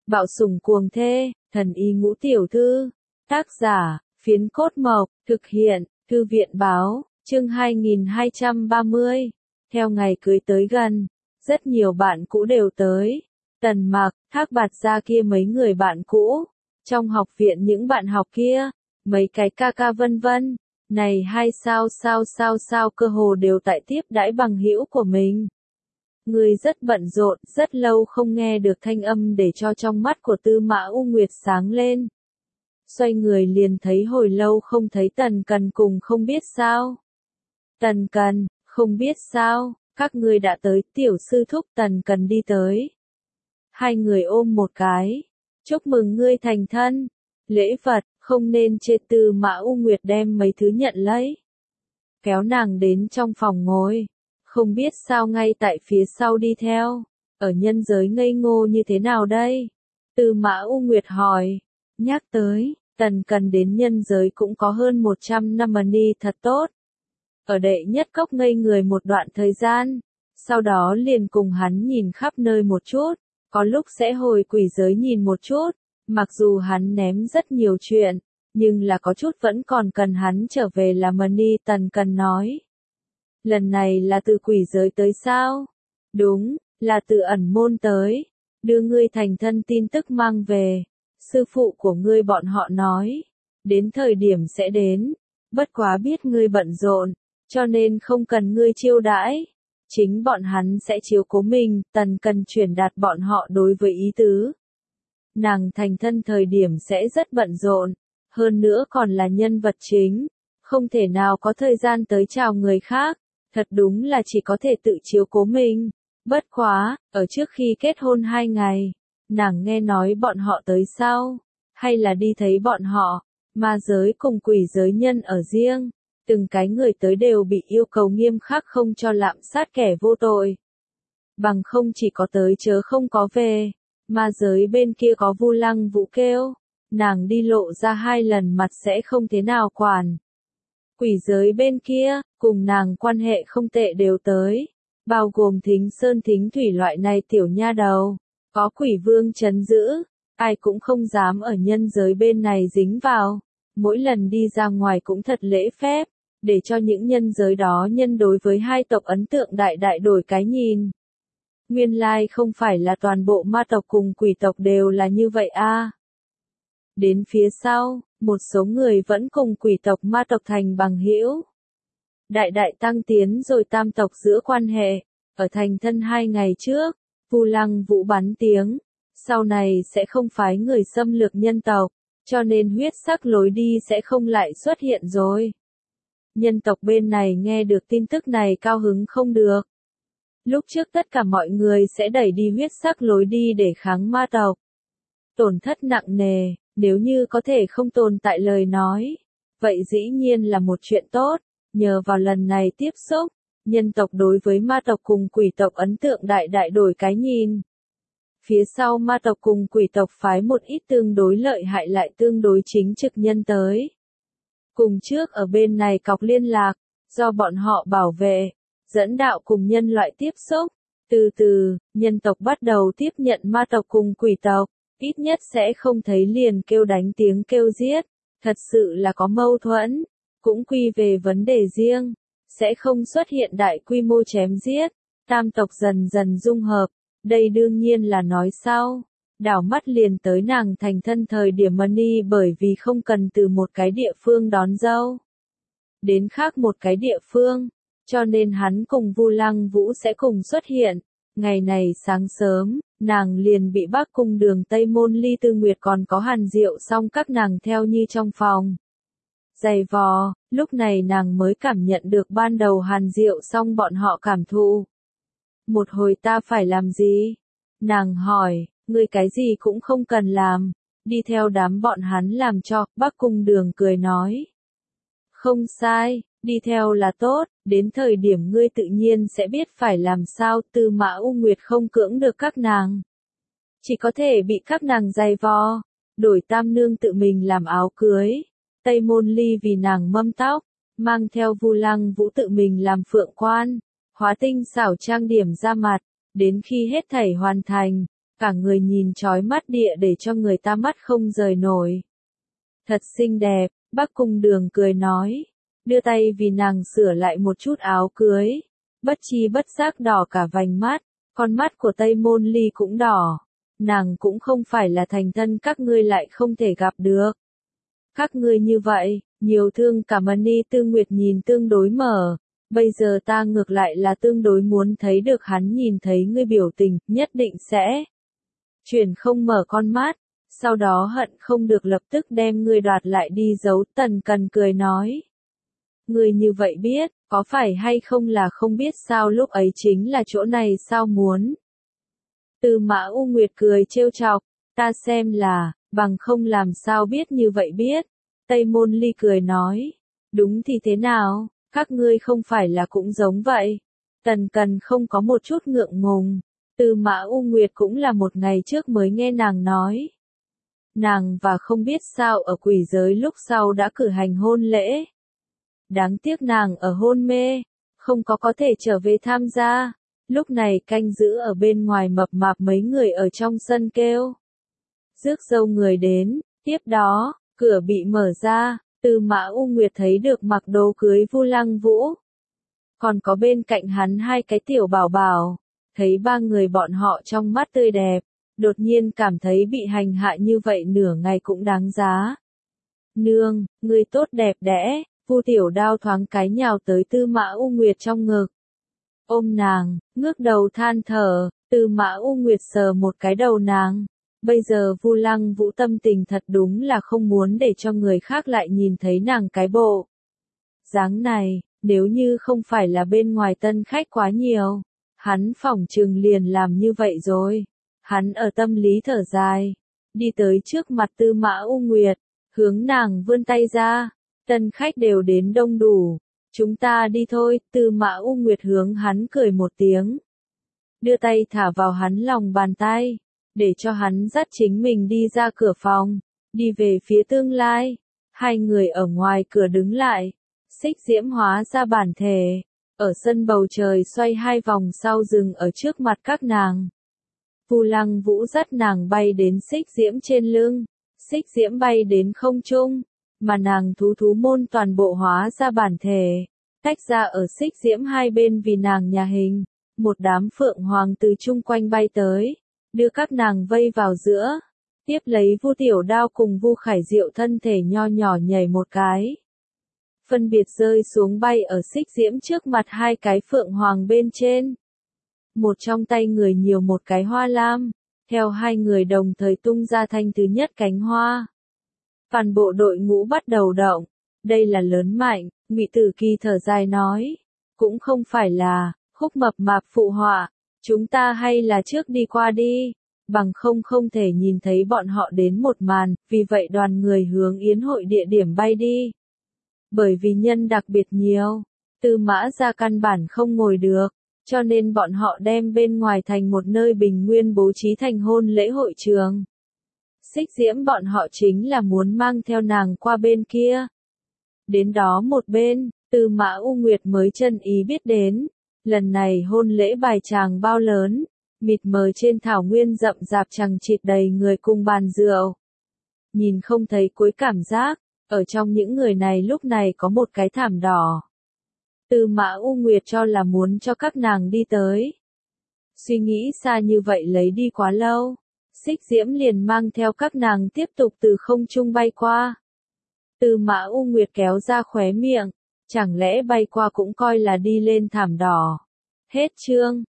Bạo sủng cuồng thê, thần y ngũ tiểu thư. Tác giả, Phiến Cốt Mộc, thực hiện, Thư viện báo, chương 2230. Theo ngày cưới tới gần, rất nhiều bạn cũ đều tới. Tần Mặc, Thác Bạt Gia kia mấy người bạn cũ. Trong học viện những bạn học kia, mấy cái ca ca vân vân. Này hai sao cơ hồ đều tại tiếp đãi bằng hữu của mình. Người rất bận rộn, rất lâu không nghe được thanh âm để cho trong mắt của Tư Mã U Nguyệt sáng lên. Xoay người liền thấy hồi lâu không thấy Tần Cần cùng không biết sao. Tần Cần, không biết sao, các ngươi đã tới, tiểu sư thúc Tần Cần đi tới. Hai người ôm một cái, chúc mừng ngươi thành thân. Lễ vật, không nên chê. Tư Mã U Nguyệt đem mấy thứ nhận lấy. Kéo nàng đến trong phòng ngồi. Không biết sao ngay tại phía sau đi theo. Ở nhân giới ngây ngô như thế nào đây? Tư Mã U Nguyệt hỏi. Nhắc tới, Tần Cần đến nhân giới cũng có hơn 100 năm ni thật tốt. Ở đệ nhất cốc ngây người một đoạn thời gian. Sau đó liền cùng hắn nhìn khắp nơi một chút. Có lúc sẽ hồi quỷ giới nhìn một chút. Mặc dù hắn ném rất nhiều chuyện, nhưng là có chút vẫn còn cần hắn trở về làm ni. Tần Cần nói. Lần này là từ quỷ giới tới sao? Đúng, là từ ẩn môn tới. Đưa ngươi thành thân tin tức mang về. Sư phụ của ngươi bọn họ nói. Đến thời điểm sẽ đến. Bất quá biết ngươi bận rộn, cho nên không cần ngươi chiêu đãi. Chính bọn hắn sẽ chiếu cố mình. Tần Cần truyền đạt bọn họ đối với ý tứ. Nàng thành thân thời điểm sẽ rất bận rộn. Hơn nữa còn là nhân vật chính. Không thể nào có thời gian tới chào người khác. Thật đúng là chỉ có thể tự chiếu cố mình. Bất quá, ở trước khi kết hôn 2 ngày, nàng nghe nói bọn họ tới sau, hay là đi thấy bọn họ, ma giới cùng quỷ giới nhân ở riêng, từng cái người tới đều bị yêu cầu nghiêm khắc không cho lạm sát kẻ vô tội. Bằng không chỉ có tới chớ không có về, ma giới bên kia có Vu Lăng Vũ kêu, nàng đi lộ ra 2 lần mặt sẽ không thế nào quản. Quỷ giới bên kia, cùng nàng quan hệ không tệ đều tới, bao gồm Thính Sơn Thính Thủy loại này tiểu nha đầu, có quỷ vương trấn giữ, ai cũng không dám ở nhân giới bên này dính vào, mỗi lần đi ra ngoài cũng thật lễ phép, để cho những nhân giới đó nhân đối với hai tộc ấn tượng đại đại đổi cái nhìn. Nguyên lai không phải là toàn bộ ma tộc cùng quỷ tộc đều là như vậy a. Đến phía sau, một số người vẫn cùng quỷ tộc ma tộc thành bằng hữu. Đại đại tăng tiến rồi tam tộc giữa quan hệ, ở thành thân 2 ngày trước, Vu Lăng Vũ bắn tiếng, sau này sẽ không phái người xâm lược nhân tộc, cho nên huyết sắc lối đi sẽ không lại xuất hiện rồi. Nhân tộc bên này nghe được tin tức này cao hứng không được. Lúc trước tất cả mọi người sẽ đẩy đi huyết sắc lối đi để kháng ma tộc. Tổn thất nặng nề. Nếu như có thể không tồn tại lời nói, vậy dĩ nhiên là một chuyện tốt, nhờ vào lần này tiếp xúc, nhân tộc đối với ma tộc cùng quỷ tộc ấn tượng đại đại đổi cái nhìn. Phía sau ma tộc cùng quỷ tộc phái một ít tương đối lợi hại lại tương đối chính trực nhân tới. Cùng trước ở bên này cọc liên lạc, do bọn họ bảo vệ, dẫn đạo cùng nhân loại tiếp xúc, từ từ, nhân tộc bắt đầu tiếp nhận ma tộc cùng quỷ tộc. Ít nhất sẽ không thấy liền kêu đánh tiếng kêu giết, thật sự là có mâu thuẫn, cũng quy về vấn đề riêng, sẽ không xuất hiện đại quy mô chém giết, tam tộc dần dần dung hợp, đây đương nhiên là nói sau, đảo mắt liền tới nàng thành thân thời điểm ni bởi vì không cần từ một cái địa phương đón dâu, đến khác một cái địa phương, cho nên hắn cùng Vu Lăng Vũ sẽ cùng xuất hiện, ngày này sáng sớm. Nàng liền bị Bắc Cung Đường Tây Môn Ly Tư Nguyệt còn có Hàn Diệu xong các nàng theo như trong phòng. Giày vò, lúc này nàng mới cảm nhận được ban đầu Hàn Diệu xong bọn họ cảm thụ. Một hồi ta phải làm gì? Nàng hỏi, ngươi cái gì cũng không cần làm, đi theo đám bọn hắn làm cho, Bắc Cung Đường cười nói. Không sai, đi theo là tốt, đến thời điểm ngươi tự nhiên sẽ biết phải làm sao. Tư Mã U Nguyệt không cưỡng được các nàng. Chỉ có thể bị các nàng giày vò, đổi tam nương tự mình làm áo cưới. Tây Môn Ly vì nàng mâm tóc, mang theo Vu Lăng Vũ tự mình làm phượng quan, hóa tinh xảo trang điểm ra mặt, đến khi hết thảy hoàn thành, cả người nhìn chói mắt địa để cho người ta mắt không rời nổi. Thật xinh đẹp, Bắc Cung Đường cười nói, đưa tay vì nàng sửa lại một chút áo cưới, bất chi bất giác đỏ cả vành mắt, con mắt của Tây Môn Ly cũng đỏ, nàng cũng không phải là thành thân các ngươi lại không thể gặp được. Các ngươi như vậy, nhiều thương cả Mani Tư Nguyệt nhìn tương đối mở, bây giờ ta ngược lại là tương đối muốn thấy được hắn nhìn thấy ngươi biểu tình, nhất định sẽ chuyển không mở con mắt, sau đó hận không được lập tức đem ngươi đoạt lại đi giấu. Tần Cần cười nói, ngươi như vậy biết, có phải hay không là không biết sao lúc ấy chính là chỗ này sao muốn. Tư Mã U Nguyệt cười trêu chọc, ta xem là, bằng không làm sao biết như vậy biết. Tây Môn Ly cười nói, đúng thì thế nào, các ngươi không phải là cũng giống vậy. Tần Cần không có một chút ngượng ngùng, Tư Mã U Nguyệt cũng là một ngày trước mới nghe nàng nói. Nàng và không biết sao ở quỷ giới lúc sau đã cử hành hôn lễ. Đáng tiếc nàng ở hôn mê, không có thể trở về tham gia. Lúc này canh giữ ở bên ngoài mập mạp mấy người ở trong sân kêu. Rước dâu người đến, tiếp đó, cửa bị mở ra, Tư Mã U Nguyệt thấy được mặc đồ cưới Vu Lăng Vũ. Còn có bên cạnh hắn hai cái tiểu bảo bảo, thấy ba người bọn họ trong mắt tươi đẹp, đột nhiên cảm thấy bị hành hạ như vậy nửa ngày cũng đáng giá. Nương, người tốt đẹp đẽ, Vu Tiểu Đao thoáng cái nhào tới Tư Mã U Nguyệt trong ngực. Ôm nàng, ngước đầu than thở, Tư Mã U Nguyệt sờ một cái đầu nàng. Bây giờ Vu Lăng Vũ tâm tình thật đúng là không muốn để cho người khác lại nhìn thấy nàng cái bộ dáng này, nếu như không phải là bên ngoài tân khách quá nhiều, hắn phỏng chừng liền làm như vậy rồi. Hắn ở tâm lý thở dài, đi tới trước mặt Tư Mã U Nguyệt, hướng nàng vươn tay ra, tân khách đều đến đông đủ, chúng ta đi thôi. Tư Mã U Nguyệt hướng hắn cười một tiếng, đưa tay thả vào hắn lòng bàn tay, để cho hắn dắt chính mình đi ra cửa phòng, đi về phía tương lai. Hai người ở ngoài cửa đứng lại, Xích Diễm hóa ra bản thể, ở sân bầu trời xoay hai vòng sau dừng ở trước mặt các nàng. Vu Lăng Vũ dắt nàng bay đến Xích Diễm trên lưng, Xích Diễm bay đến không trung, mà nàng thú môn toàn bộ hóa ra bản thể, tách ra ở Xích Diễm hai bên vì nàng nhà hình, một đám phượng hoàng từ chung quanh bay tới, đưa các nàng vây vào giữa, tiếp lấy Vu Tiểu Đao cùng Vu Khải Diệu thân thể nho nhỏ nhảy một cái, phân biệt rơi xuống bay ở Xích Diễm trước mặt hai cái phượng hoàng bên trên. Một trong tay người nhiều một cái hoa lam, theo hai người đồng thời tung ra thanh thứ nhất cánh hoa. Toàn bộ đội ngũ bắt đầu động, đây là lớn mạnh, Ngụy Tử Kỳ thở dài nói, cũng không phải là, Khúc mập mạp phụ họa, chúng ta hay là trước đi qua đi, bằng không thể nhìn thấy bọn họ đến một màn, vì vậy đoàn người hướng yến hội địa điểm bay đi. Bởi vì nhân đặc biệt nhiều, Tư Mã gia căn bản không ngồi được, cho nên bọn họ đem bên ngoài thành một nơi bình nguyên bố trí thành hôn lễ hội trường. Xích Diễm bọn họ chính là muốn mang theo nàng qua bên kia. Đến đó một bên, Tư Mã U Nguyệt mới chân ý biết đến, lần này hôn lễ bài tràng bao lớn, mịt mờ trên thảo nguyên rậm rạp chằng chịt đầy người cùng bàn rượu. Nhìn không thấy cuối cảm giác, ở trong những người này lúc này có một cái thảm đỏ. Tư Mã U Nguyệt cho là muốn cho các nàng đi tới. Suy nghĩ xa như vậy lấy đi quá lâu, Xích Diễm liền mang theo các nàng tiếp tục từ không trung bay qua. Tư Mã U Nguyệt kéo ra khóe miệng, chẳng lẽ bay qua cũng coi là đi lên thảm đỏ. Hết chương.